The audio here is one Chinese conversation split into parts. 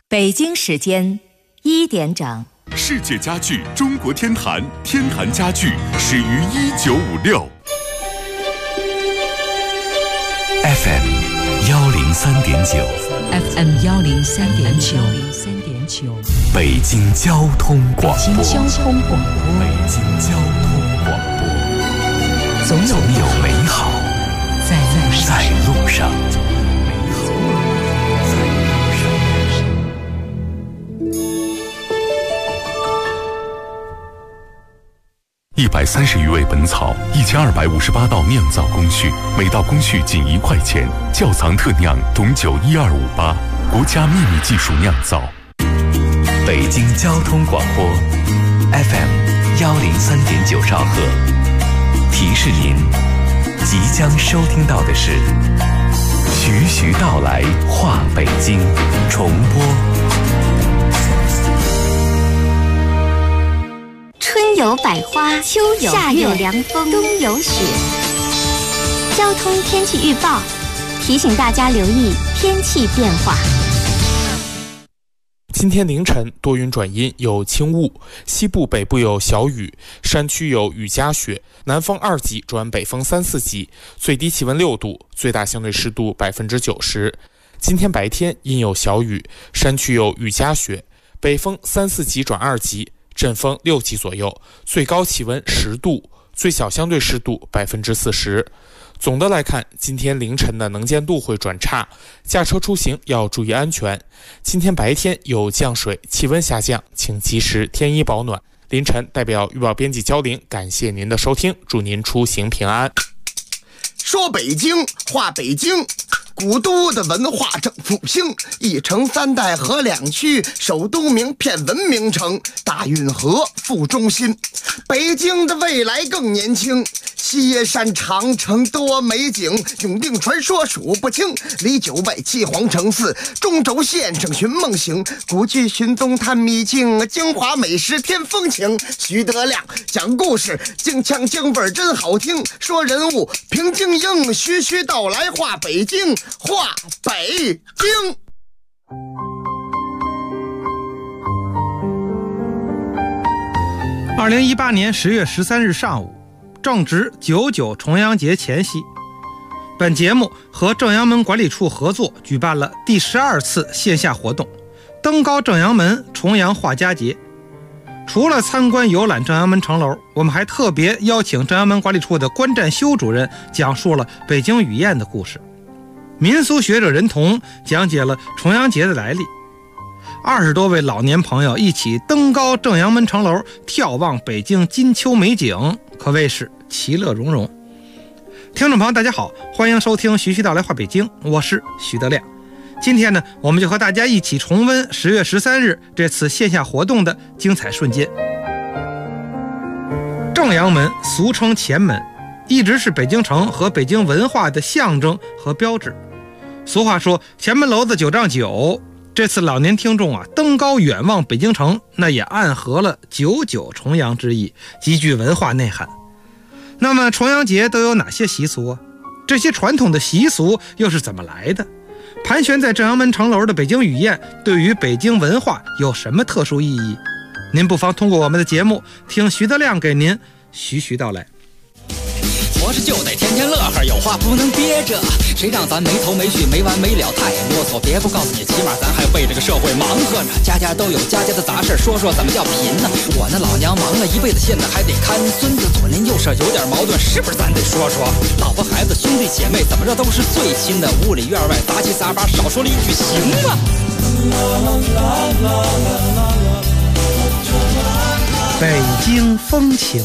北京时间1点整。 世界家具中国天坛，天坛家具始于1956。 FM 103.9 FM 103.9 北京交通广播。 北京交通广播。 北京交通广播。总有美好在路上。130余味本草，1258道酿造工序，每道工序仅1块钱。窖藏特酿董酒12588，国家秘密技术酿造。北京交通广播 FM 103.9兆赫。提示您，即将收听到的是徐徐道来话北京重播。 春有百花，秋有夏有凉风，冬有雪。交通天气预报提醒大家留意天气变化。 今天凌晨多云转阴，有轻雾，西部北部有小雨，山区有雨夹雪，南风2级转北风3、4级，最低气温6度，最大相对湿度90%。今天白天阴有小雨，山区有雨夹雪，北风3、4级转2级，阵风6级左右，最高气温10度，最小相对湿度40%。总的来看，今天凌晨的能见度会转差，驾车出行要注意安全。今天白天有降水，气温下降，请及时添衣保暖。凌晨代表预报编辑焦玲，感谢您的收听，祝您出行平安。 说北京话北京，古都的文化正复兴，一城3代合2区，首都名片文明城，大运河副中心。北京的未来更年轻，西山长城多美景，永定传说数不清，离9外7皇城4，中轴线上寻梦行，古剧寻踪探秘境，京华美食添风情。徐德亮讲故事，京腔京味真好听，说人物平静应，徐徐道来话北京，话北京。 2018年10月13日上午，正值99重阳节前夕，本节目和正阳门管理处合作举办了第12次线下活动——登高正阳门重阳画家节。除了参观游览正阳门城楼，我们还特别邀请正阳门管理处的关占修主任讲述了北京雨燕的故事。民俗学者任彤讲解了重阳节的来历。20多位老年朋友一起登高正阳门城楼，眺望北京金秋美景，可谓是其乐融融。听众朋友大家好，欢迎收听徐徐道来话北京，我是徐德亮。今天呢，我们就和大家一起重温10月13日这次线下活动的精彩瞬间。正阳门俗称前门，一直是北京城和北京文化的象征和标志。俗话说前门楼子9丈9，这次老年听众登高远望北京城，那也暗合了99重阳之意，极具文化内涵。那么重阳节都有哪些习俗啊？这些传统的习俗又是怎么来的？盘旋在正阳门城楼的北京雨燕对于北京文化有什么特殊意义？您不妨通过我们的节目听徐德亮给您徐徐道来。 活着就得天天乐呵，有话不能憋着，谁让咱没头没绪没完没了太啰嗦。别不告诉你，起码咱还为这个社会忙活着，家家都有家家的杂事，说说怎么叫贫呢？我那老娘忙了一辈子，现在还得看孙子，左邻右舍有点矛盾，是不是咱得说说？老婆孩子兄弟姐妹怎么着都是最亲的，屋里院外杂七杂八，少说了一句行吗？ 北京风情。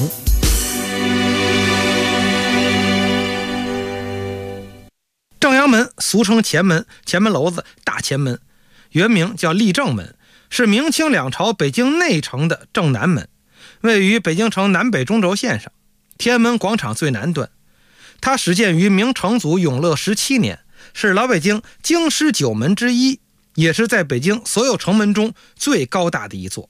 正阳门俗称前门，前门楼子大前门，原名叫立正门，是明清两朝北京内城的正南门，位于北京城南北中轴线上，天安门广场最南端。它始建于明成祖永乐17年，是老北京京师9门之一，也是在北京所有城门中最高大的一座。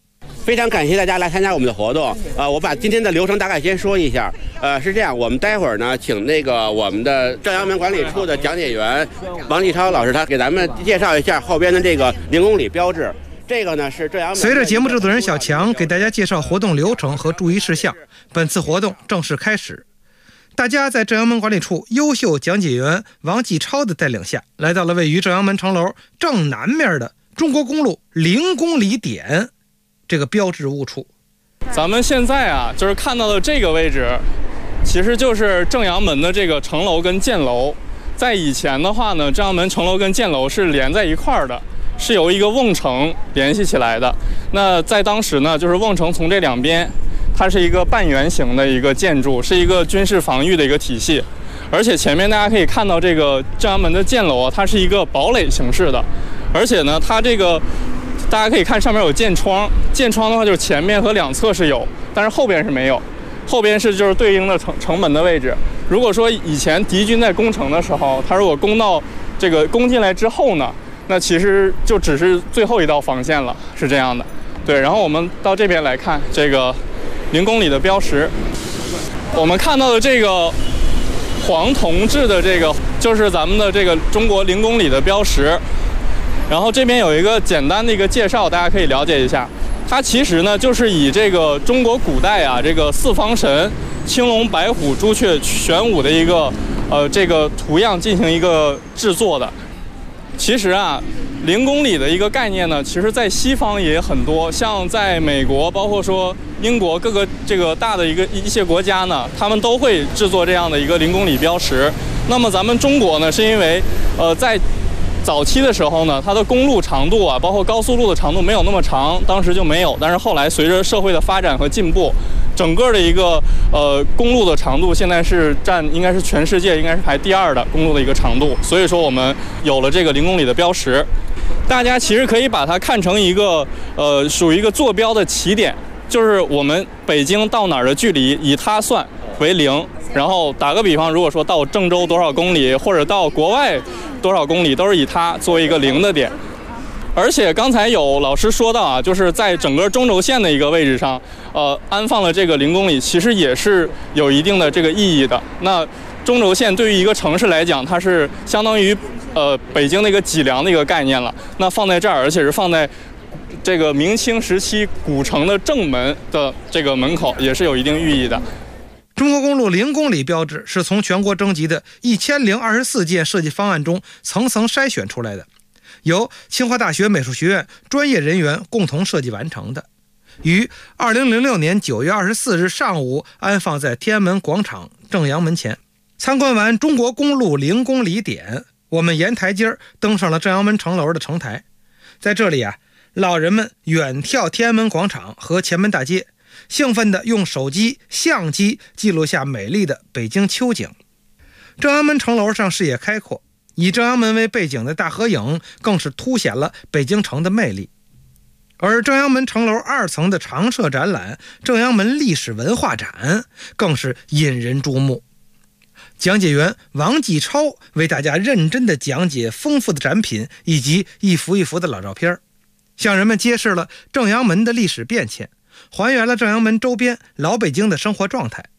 非常感谢大家来参加我们的活动。我把今天的流程大概先说一下。是这样，我们待会儿呢，请那个我们的正阳门管理处的讲解员王继超老师，他给咱们介绍一下后边的这个0公里标志。这个呢是正阳门。 随着节目制作人小强给大家介绍活动流程和注意事项，本次活动正式开始。大家在正阳门管理处优秀讲解员王继超的带领下，来到了位于正阳门城楼正南面的中国公路0公里点这个标志物处。 咱们现在啊，就是看到的这个位置，其实就是正阳门的这个城楼跟箭楼。在以前的话呢，正阳门城楼跟箭楼是连在一块儿的，是由一个瓮城联系起来的。那在当时呢，就是瓮城从这两边，它是一个半圆形的一个建筑，是一个军事防御的一个体系。而且前面大家可以看到这个正阳门的箭楼啊，它是一个堡垒形式的，而且呢，它这个大家可以看上面有箭窗，箭窗的话就是前面和两侧是有，但是后边是没有，后边是就是对应的城门的位置。如果说以前敌军在攻城的时候，他如果攻进来之后呢，那其实就只是最后一道防线了，是这样的。对，然后我们到这边来看这个0公里的标识，我们看到的这个黄铜制的这个就是咱们的这个中国0公里的标识。然后这边有一个简单的一个介绍，大家可以了解一下。它其实呢就是以这个中国古代啊这个四方神青龙白虎朱雀玄武的一个这个图样进行一个制作的。其实啊0公里的一个概念呢，其实在西方也很多，像在美国，包括说英国各个这个大的一些国家呢，他们都会制作这样的一个0公里标识。那么咱们中国呢，是因为在早期的时候呢，它的公路长度啊，包括高速路的长度没有那么长，当时就没有。但是后来随着社会的发展和进步，整个的一个公路的长度现在是应该是全世界应该是排第2的公路的一个长度。所以说我们有了这个0公里的标识，大家其实可以把它看成一个属于一个坐标的起点，就是我们北京到哪儿的距离以它算为0。然后打个比方，如果说到郑州多少公里，或者到国外多少公里，都是以它作为一个0的点。而且刚才有老师说到啊，就是在整个中轴线的一个位置上，安放了这个0公里，其实也是有一定的这个意义的。那中轴线对于一个城市来讲，它是相当于北京的一个脊梁的一个概念了。那放在这儿，而且是放在这个明清时期古城的正门的这个门口，也是有一定寓意的。 中国公路0公里标志是从全国征集的1024件设计方案中层层筛选出来的，由清华大学美术学院专业人员共同设计完成的，于2006年9月24日上午安放在天安门广场正阳门前。参观完中国公路0公里点，我们沿台阶登上了正阳门城楼的城台。在这里啊，老人们远眺天安门广场和前门大街，兴奋地用手机、相机记录下美丽的北京秋景。正阳门城楼上视野开阔，以正阳门为背景的大合影更是凸显了北京城的魅力。而正阳门城楼2层的常设展览正阳门历史文化展更是引人注目。讲解员王继超为大家认真地讲解丰富的展品以及一幅一幅的老照片，向人们揭示了正阳门的历史变迁，还原了正阳门周边老北京的生活状态。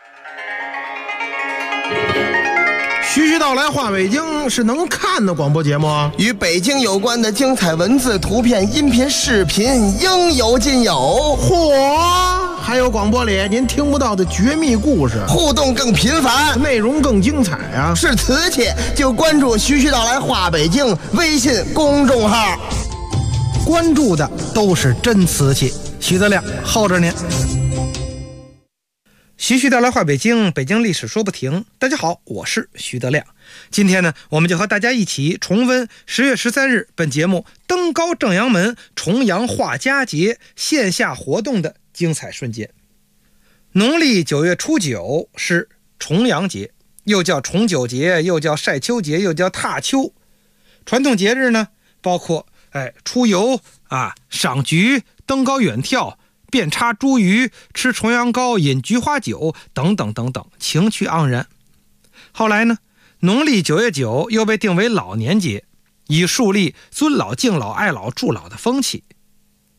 徐徐道来话北京是能看的广播节目啊， 与北京有关的精彩文字、图片、音频、视频应有尽有。 嚯，还有广播里您听不到的绝密故事， 互动更频繁， 内容更精彩啊！ 是瓷器就关注徐徐道来话北京微信公众号， 关注的都是真瓷器。徐德亮候着您。 徐徐道来话北京，北京历史说不停。大家好，我是徐德亮。今天呢，我们就和大家一起重温10月13日本节目登高正阳门重阳画家节线下活动的精彩瞬间。农历9月初9是重阳节，又叫重九节，又叫晒秋节，又叫踏秋。传统节日呢，包括出游啊、赏菊、登高远眺、遍插茱萸、吃重阳糕、饮菊花酒等等等等，情趣盎然。后来呢，农历9月9又被定为老年节，以树立尊老敬老爱老助老的风气。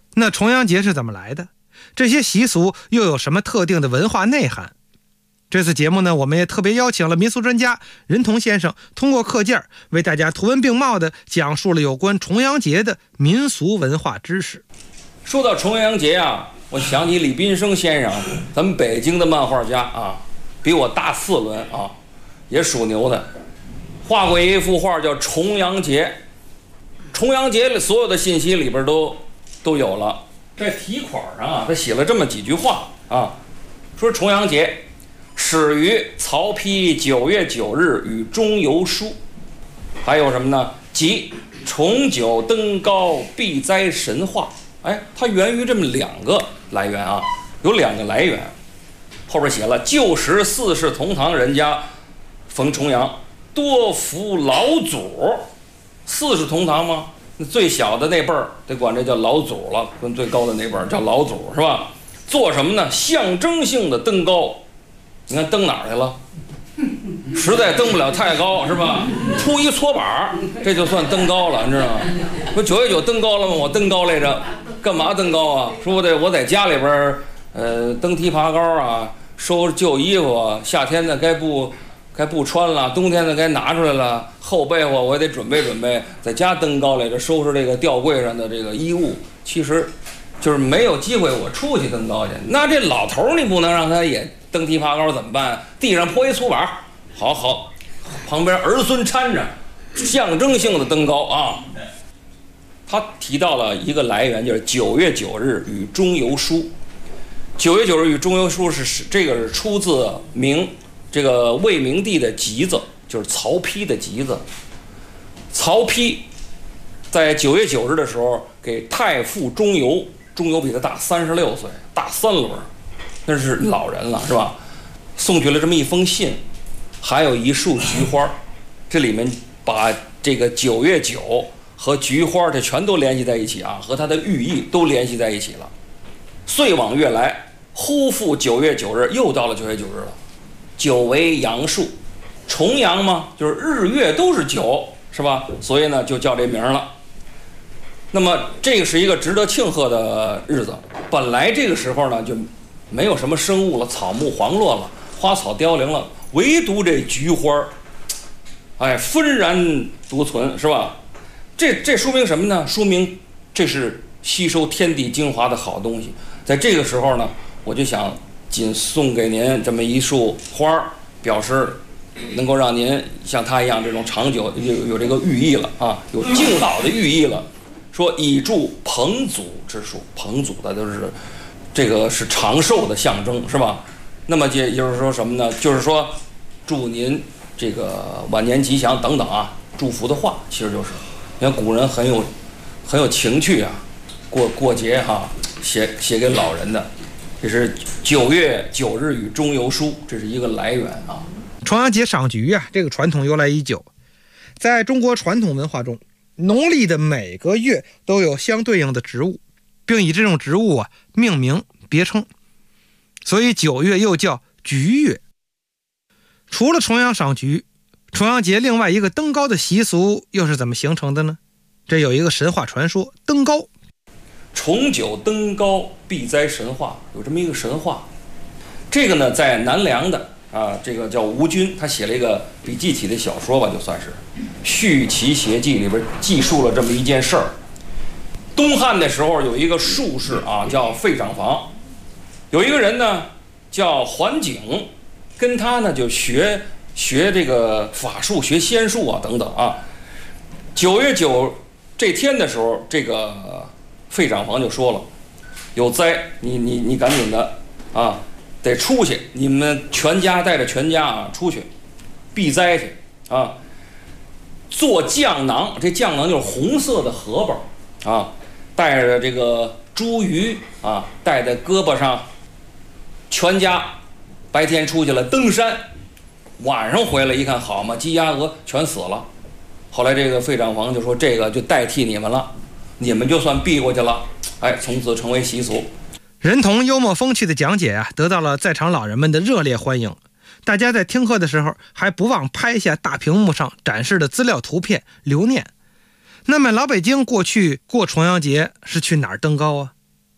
那重阳节是怎么来的？这些习俗又有什么特定的文化内涵？这次节目呢，我们也特别邀请了民俗专家任同先生，通过课件为大家图文并茂地讲述了有关重阳节的民俗文化知识。 说到重阳节啊，我想起李斌生先生，咱们北京的漫画家啊，比我大4轮啊，也属牛的，画过一幅画叫《重阳节》。重阳节里所有的信息里边都有了。在题款上啊，他写了这么几句话啊，说重阳节始于曹丕9月9日与中游书，还有什么呢？即重九登高避灾神话。哎，它源于这么2个来源啊，有2个来源。后边写了旧时4世同堂人家逢重阳，多服老祖。4世同堂吗？那最小的那辈儿得管这叫老祖了，跟最高的那辈儿叫老祖，是吧？做什么呢？象征性的登高。你看登哪儿去了？实在登不了太高，是吧？铺一搓板，这就算登高了，你知道吗？不9月9登高了吗？我登高来着，干嘛登高啊？说我在家里边登梯爬高啊，收拾旧衣服啊，夏天的该不穿了，冬天的该拿出来了，后被窝我也得准备准备，在家登高来着，收拾这个吊柜上的这个衣物。其实就是没有机会我出去登高去。那这老头你不能让他也登梯爬高怎么办？地上铺一粗板，好，旁边儿孙搀着，象征性的登高啊。他提到了一个来源，就是9月9日与中游书。9月9日与中游书这个是出自这个魏明帝的集子，就是曹丕的集子。曹丕在9月9日的时候给太傅中游比他大36岁，大3轮，那是老人了，是吧？送去了这么一封信，还有一束菊花，这里面把这个9月9和菊花这全都联系在一起啊，和它的寓意都联系在一起了。岁往月来，忽复9月9日，又到了9月9日了。9为阳数，重阳嘛，就是日月都是9，是吧？所以呢，就叫这名了。那么这个是一个值得庆贺的日子。本来这个时候呢，就没有什么生物了，草木黄落了，花草凋零了，唯独这菊花，纷然独存，是吧？这说明什么呢？说明这是吸收天地精华的好东西。在这个时候呢，我就想仅送给您这么一束花，表示能够让您像他一样这种长久有这个寓意了啊，有敬老的寓意了。说以助彭祖之术，彭祖的就是这个是长寿的象征，是吧？那么也就是说什么呢？就是说祝您这个晚年吉祥等等啊，祝福的话，其实就是你看古人很有情趣啊，过节哈，写给老人的。这是9月9日与中游书，这是一个来源啊。 重阳节赏菊啊，这个传统由来已久，在中国传统文化中，农历的每个月都有相对应的植物，并以这种植物啊命名别称，所以9月又叫菊月。除了重阳赏菊，重阳节另外一个登高的习俗又是怎么形成的呢？这有一个神话传说，登高。 重九登高避灾神话，有这么一个神话。这个呢，在南梁的这个叫吴均，他写了一个笔记体的小说吧，就算是《续奇邪记》里边记述了这么一件事儿。东汉的时候有一个术士啊，叫费长房，有一个人呢叫桓景，跟他呢就学这个法术，学仙术啊等等啊。9月9这天的时候，这个费长房就说了，有灾，你赶紧的啊，得出去，你们全家带着全家啊出去避灾去啊。做酱囊，这酱囊就是红色的荷包啊，带着这个茱萸啊，戴在胳膊上，全家白天出去了登山，晚上回来一看，好嘛，鸡鸭鹅全死了。后来这个费长房就说，这个就代替你们了，你们就算避过去了，从此成为习俗。 任同幽默风趣的讲解啊，得到了在场老人们的热烈欢迎。大家在听课的时候还不忘拍下大屏幕上展示的资料图片留念。那么老北京过去过重阳节是去哪儿登高啊？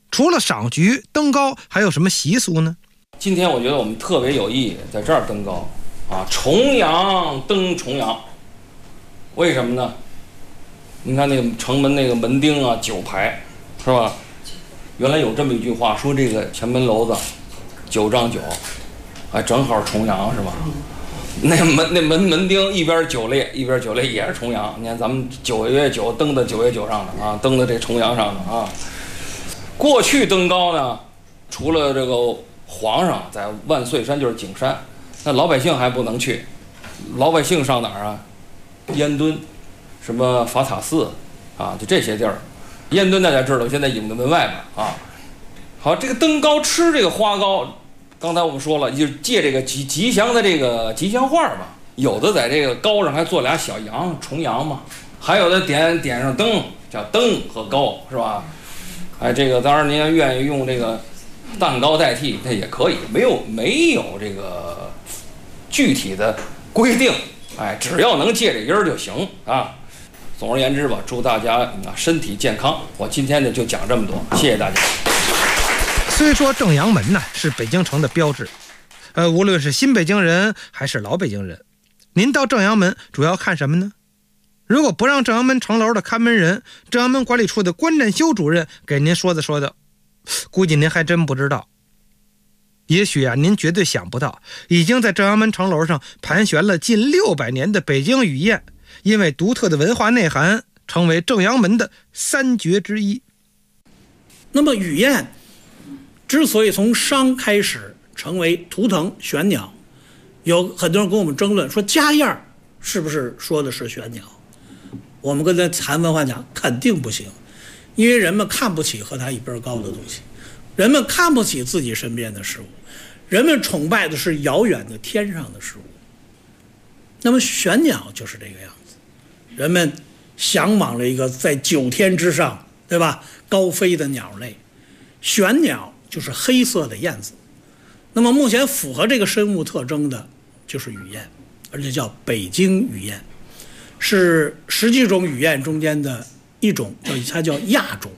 除了赏菊登高，还有什么习俗呢？ 今天我觉得我们特别有意义，在这儿登高啊，重阳登重阳。为什么呢？你看那个城门那个门钉啊，9排，是吧？原来有这么一句话，说这个前门楼子9丈9，哎，正好重阳，是吧？那门钉一边9列，一边9列也是重阳。你看咱们9月9登到9月9上的啊，登到这重阳上的啊。过去登高呢，除了这个皇上在万岁山就是景山，那老百姓还不能去。老百姓上哪儿啊？烟墩，什么法塔寺啊，就这些地儿。烟墩大家知道，现在影子门外边啊。好，这个登高吃这个花糕，刚才我们说了，就是借这个吉祥的这个吉祥画吧。有的在这个高上还做俩小羊，重阳嘛。还有的点上灯，叫灯和糕，是吧？哎，这个当然您要愿意用这个蛋糕代替，那也可以，没有这个具体的规定，哎，只要能借这音儿就行啊。总而言之吧，祝大家身体健康。我今天呢就讲这么多，谢谢大家。 虽说正阳门呢是北京城的标志，无论是新北京人还是老北京人，您到正阳门主要看什么呢？如果不让正阳门城楼的看门人、正阳门管理处的关占修主任给您说的，估计您还真不知道。也许啊，您绝对想不到，已经在正阳门城楼上盘旋了近600年的北京语宴，因为独特的文化内涵，成为正阳门的3绝之一。 那么语宴之所以从商开始成为图腾玄鸟，有很多人跟我们争论说家燕是不是说的是玄鸟？我们跟他谈文化讲，肯定不行，因为人们看不起和他一边高的东西，人们看不起自己身边的事物，人们崇拜的是遥远的天上的事物。那么玄鸟就是这个样子，人们向往了一个在9天之上，对吧？高飞的鸟类，玄鸟就是黑色的燕子。那么目前符合这个生物特征的就是语燕，而且叫北京语燕，是10几种语燕中间的一种，它叫亚种。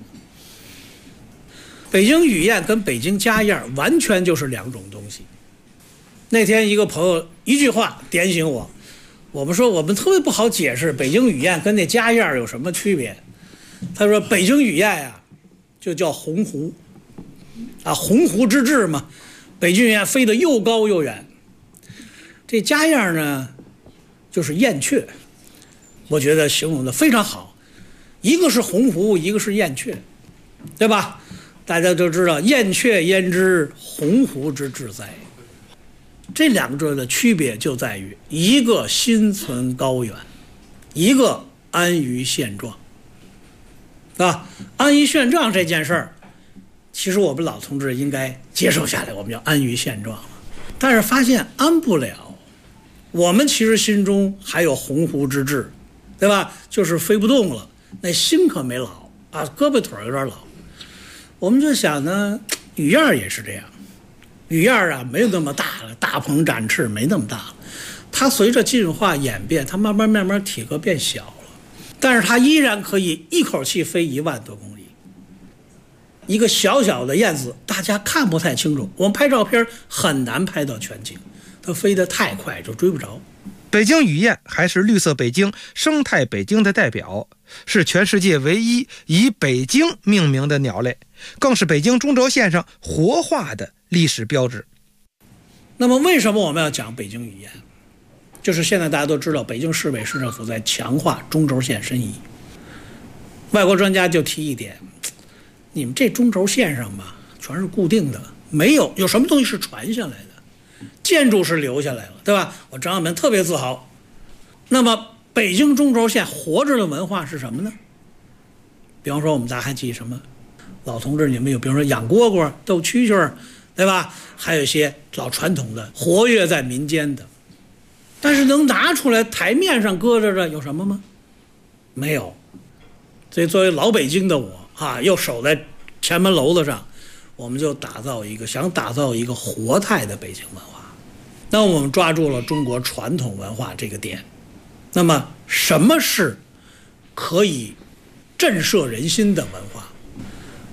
北京语燕跟北京家燕完全就是2种东西。那天一个朋友一句话点醒我，我们说我们特别不好解释北京语燕跟那家燕有什么区别。他说北京语燕呀，就叫鸿鹄啊，鸿鹄之志嘛，北京语燕飞得又高又远。这家燕呢，就是燕雀，我觉得形容的非常好。一个是鸿鹄，一个是燕雀，对吧？大家都知道燕雀焉知鸿鹄之志哉。这2者的区别就在于，一个心存高远，一个安于现状。啊，安于现状这件事儿，其实我们老同志应该接受下来，我们要安于现状。但是发现安不了，我们其实心中还有鸿鹄之志，对吧？就是飞不动了，那心可没老啊，胳膊腿有点老。我们就想呢，语燕也是这样，语燕啊没有那么大了，大鹏展翅没那么大了，它随着进化演变，它慢慢体格变小了，但是它依然可以一口气飞1万多公里。一个小小的燕子，大家看不太清楚，我们拍照片很难拍到全景，它飞得太快就追不着。 北京语燕还是绿色北京、生态北京的代表，是全世界唯一以北京命名的鸟类，更是北京中轴线上活化的历史标志。 那么为什么我们要讲北京语燕？就是现在大家都知道，北京市委市政府在强化中轴线申遗。外国专家就提一点，你们这中轴线上吧，全是固定的，没有什么东西是传下来的。建筑是留下来了，对吧？我正阳门特别自豪。那么北京中轴线活着的文化是什么呢？比方说我们大家还记什么？老同志你们有，比方说养蝈蝈、斗蛐蛐，对吧？还有一些老传统的活跃在民间的，但是能拿出来台面上搁着的有什么吗？没有。所以作为老北京的我啊，又守在前门楼子上，我们就想打造一个活态的北京文化。那我们抓住了中国传统文化这个点。那么什么是可以震慑人心的文化？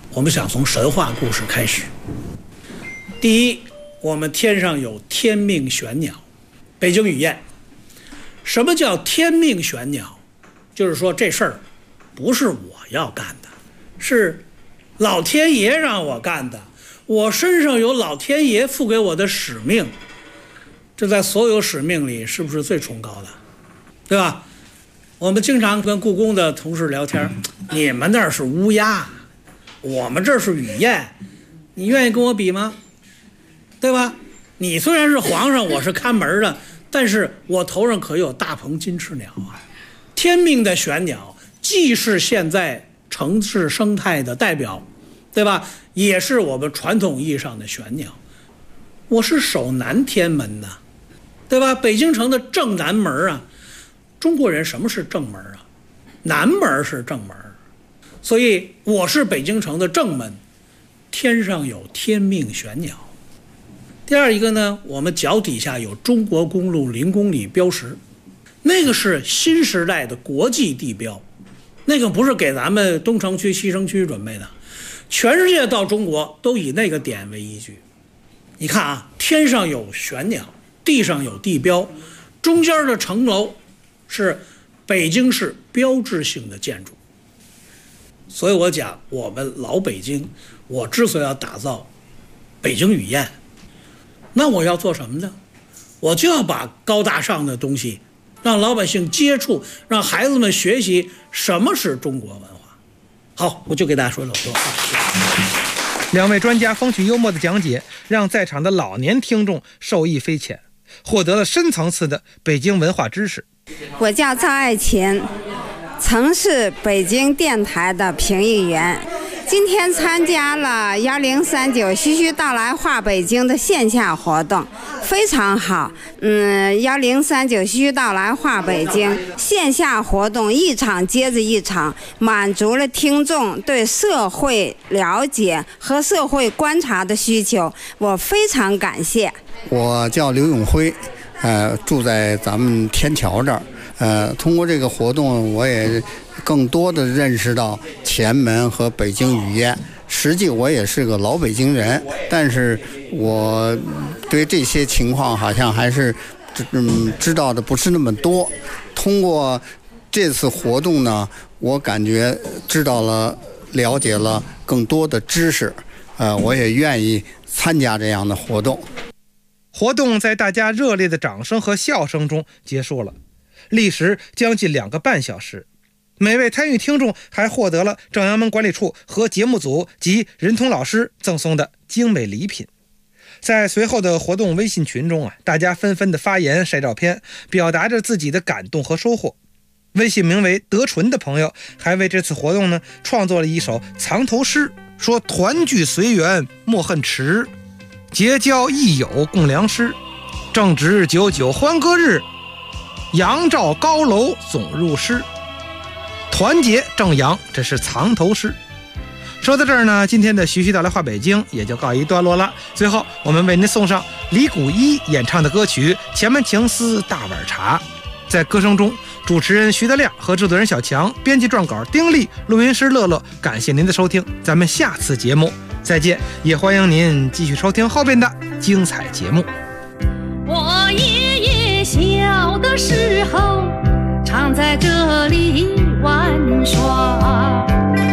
我们想从神话故事开始。第一，我们天上有天命玄鸟，北京语谚。什么叫天命玄鸟？就是说这事儿不是我要干的，是老天爷让我干的，我身上有老天爷赋给我的使命。这在所有使命里是不是最崇高的？对吧？我们经常跟故宫的同事聊天，你们那儿是乌鸦，我们这儿是雨燕，你愿意跟我比吗？对吧？你虽然是皇上，我是看门的，但是我头上可有大鹏金翅鸟啊！天命的玄鸟，既是现在城市生态的代表，对吧？也是我们传统意义上的玄鸟。我是守南天门的，对吧？北京城的正南门啊，中国人什么是正门啊？南门是正门，所以我是北京城的正门，天上有天命玄鸟。第二一个呢，我们脚底下有中国公路0公里标识，那个是新时代的国际地标，那个不是给咱们东城区西城区准备的，全世界到中国都以那个点为依据。你看啊，天上有玄鸟，地上有地标，中间的城楼是北京市标志性的建筑。所以我讲我们老北京，我之所以要打造北京语谚，那我要做什么呢？我就要把高大上的东西让老百姓接触，让孩子们学习什么是中国文化。好，我就给大家说这么多。 两位专家风趣幽默的讲解，让在场的老年听众受益匪浅，获得了深层次的北京文化知识。 我叫赵爱琴，曾是北京电台的评议员，今天参加了1039徐徐到来话北京的线下活动，非常好。1039徐徐到来话北京线下活动一场接着一场，满足了听众对社会了解和社会观察的需求，我非常感谢。 我叫刘永辉，住在咱们天桥这儿。通过这个活动，我也更多的认识到前门和北京语谚。实际我也是个老北京人，但是我对这些情况好像还是知道的不是那么多。通过这次活动呢，我感觉知道了、了解了更多的知识，我也愿意参加这样的活动。 活动在大家热烈的掌声和笑声中结束了，历时将近2个半小时。每位参与听众还获得了正阳门管理处和节目组及任通老师赠送的精美礼品。在随后的活动微信群中大家纷纷的发言晒照片，表达着自己的感动和收获。微信名为德纯的朋友还为这次活动呢创作了一首藏头诗，说团聚随缘莫恨迟，结交益友共良师，正值99欢歌日，阳照高楼总入诗，团结正阳，这是藏头诗。说到这儿呢，今天的徐徐到来话北京也就告一段落了。最后我们为您送上李谷一演唱的歌曲《前门情思大碗茶》。在歌声中，主持人徐德亮和制作人小强，编辑撰稿丁力，录音师乐乐，感谢您的收听，咱们下次节目再见，也欢迎您继续收听后边的精彩节目。 我爷爷小的时候常在这里玩耍，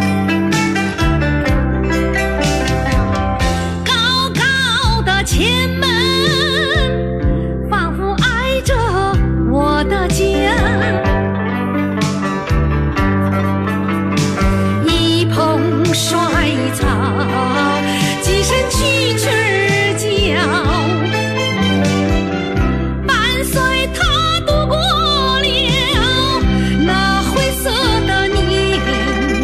高高的前门仿佛挨着我的家，一捧衰草，几声蛐蛐儿叫，伴随他度过了那灰色的年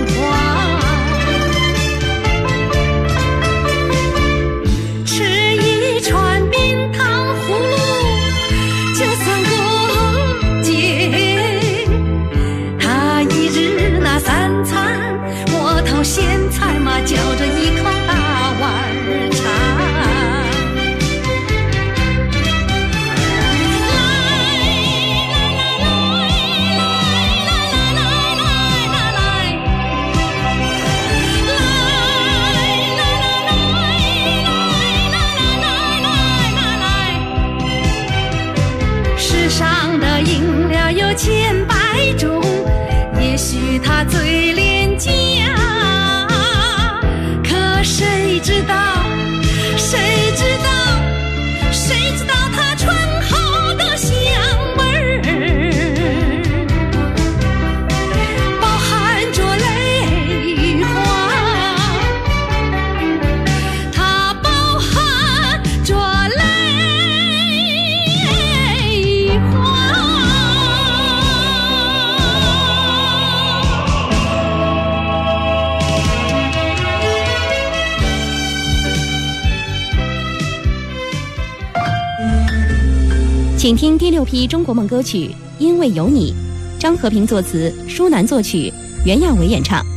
请听第6批中国梦歌曲《因为有你》，张和平作词，舒楠作曲，袁娅维演唱。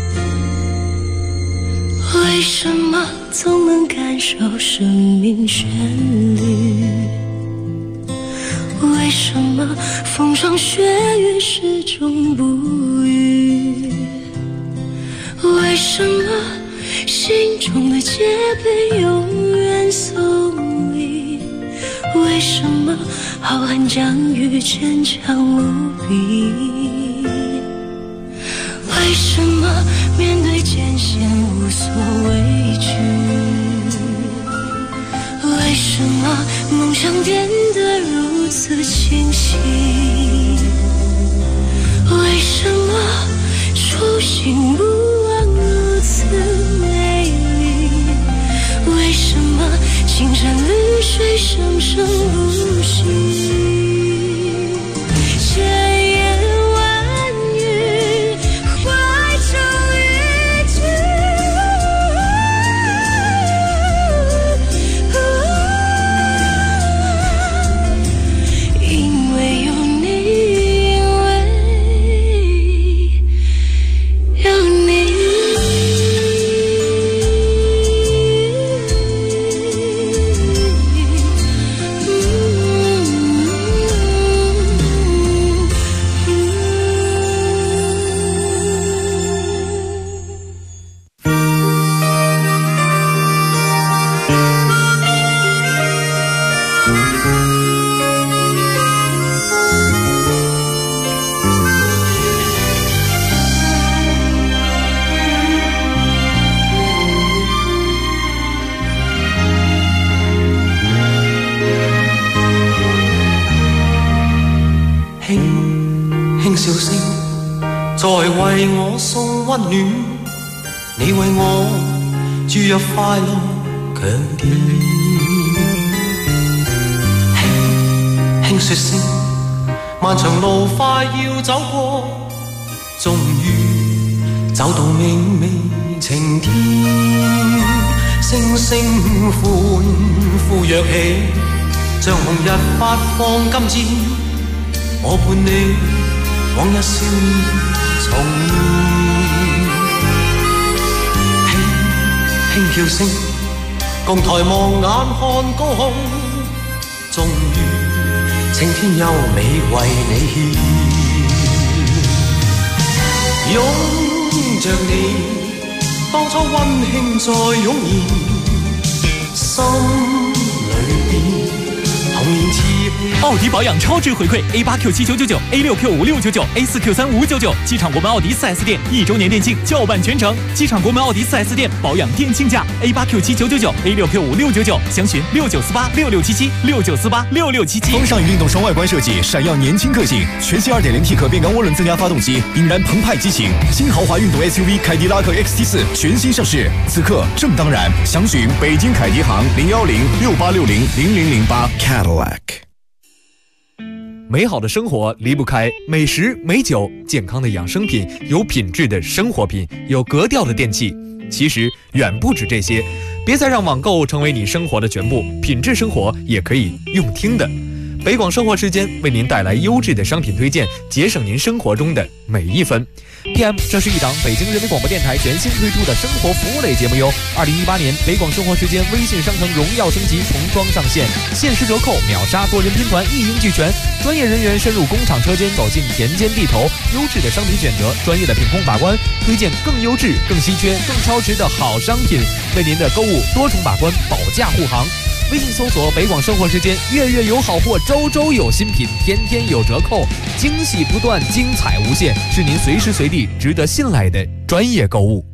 为什么总能感受生命旋律？为什么风霜雪月始终不渝？为什么心中的戒备永远送离？为什么浩瀚疆域坚强无比？为什么面对艰险无所畏惧？为什么梦想变得如此清晰？为什么初心不忘如此美丽？为什么青山绿水生生不息？千言万语汇成一句，因为有你，因为有你。 笑聲在為我送溫暖，你為我注入快樂強電。輕輕說聲，漫長路快要走過，終於走到明媚晴天。星星歡呼躍起，像紅日發放金箭，我伴你往日笑面重現，輕輕叫聲，共抬望眼看高空，終於青天優美為你獻，擁着你，當初溫馨再湧現，心裏邊。 奥迪保养超值回馈 A8Q7999、A6Q5699、A4Q3599，机场国门奥迪4S店1周年店庆叫办全程，机场国门奥迪4S店保养店庆价 A8Q7999、A6Q5699，详询69486677、69486677。 风尚与运动双外观设计，闪耀年轻个性。全新 2.0T 可变缸涡轮增压发动机，引燃澎湃激情。新豪华运动 SUV 凯迪拉克 XT4 全新上市，此刻正当然。详询北京凯迪行01068600008 Cadillac。 美好的生活离不开美食、美酒、健康的养生品、有品质的生活品、有格调的电器。其实远不止这些，别再让网购成为你生活的全部，品质生活也可以用听的。北广生活时间为您带来优质的商品推荐，节省您生活中的每一分。PM， 这是一档北京人民广播电台全新推出的生活服务类节目哟。2018年北广生活时间微信商城荣耀升级重装上线，限时折扣、秒杀、多人拼团一应俱全，专业人员深入工厂车间，走进田间地头，优质的商品选择，专业的品控把关，推荐更优质、更稀缺、更超值的好商品，为您的购物多重把关，保价护航。微信搜索北广生活时间，月月有好货，周周有新品，天天有折扣，惊喜不断，精彩无限，是您随时随地值得信赖的专业购物。